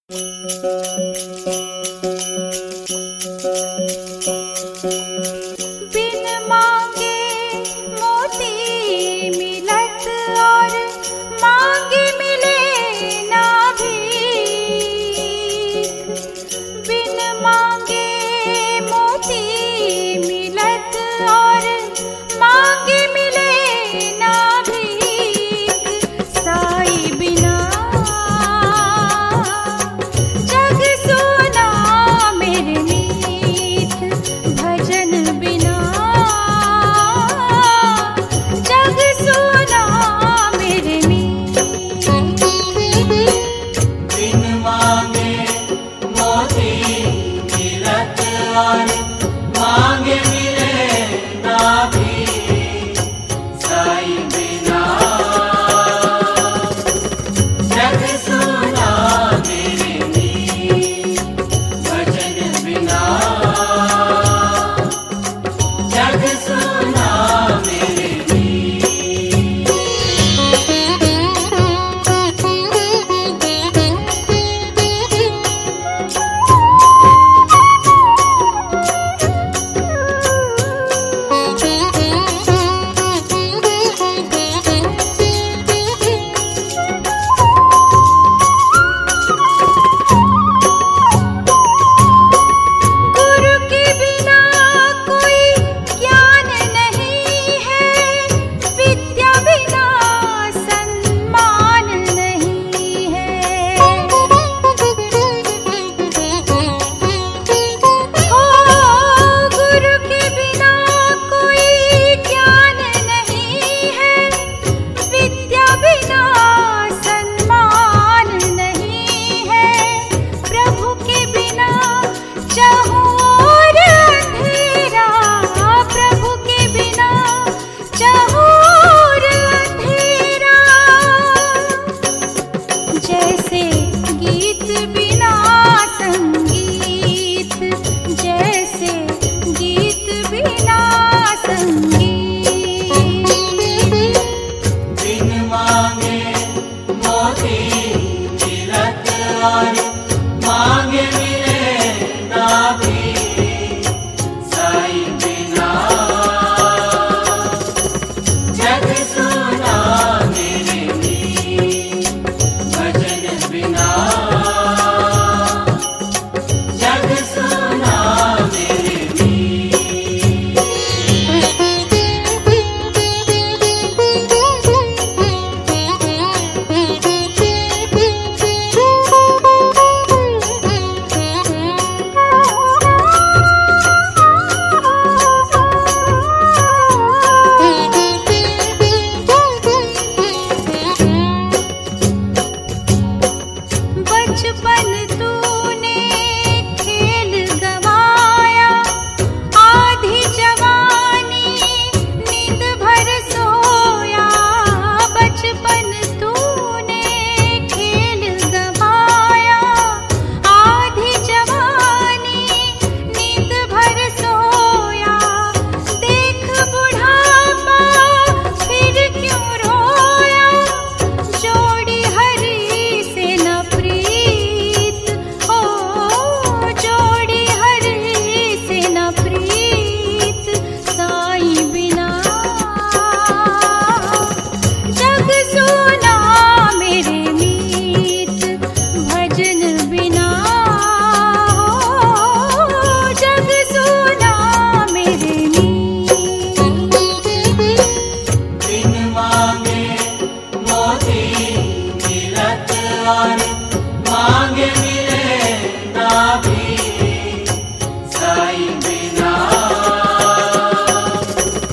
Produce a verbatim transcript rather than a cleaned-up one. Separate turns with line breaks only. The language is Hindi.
बिन मांगे मोती मिलत और मांगे मिले ना भीख। बिन मांगे मोती मिलत और मांगे मिले ना भीख। साई बिना जग सुना मेरे मीत, भजन बिना जग सुना मेरे मीत।
बिन मांगे मोती मिलत और मांगे मिले ना भीख। साई बिना जग सुना मेरे मीत, भजन बिना जग सुना मेरे मीत।
गुरु के बिना कोई ज्ञान नहीं है, विद्या बिना सम्मान नहीं है। ओ गुरु के बिना कोई ज्ञान नहीं है, विद्या बिना सम्मान नहीं है। प्रभु के बिना चाहूं और अंधेरा, प्रभु के बिना चाहूं और अंधेरा। जैसे गीत बिना संगीत, जैसे गीत बिना संगीत।
बिन मांगे मोती मिलत और मांगे मिले ना भीख। साई बिना जग सुना मेरे मीत, भजन बिना जग सुना मेरे मीत।
बचपन तूने खेल गवाया, आधी जवानी नींद भर सोया। बचपन तूने खेल गवाया, आधी जवानी नींद भर सोया। देख बुढ़ापा फिर क्यों रोया, जोड़ी हरि से न प्रीत। ओ जोड़ी हरि से न प्रीत। साई बिना जग सुना मेरे मीत, भजन बिना जग सुना मेरे मीत।
बिन मांगे मोती मिलत और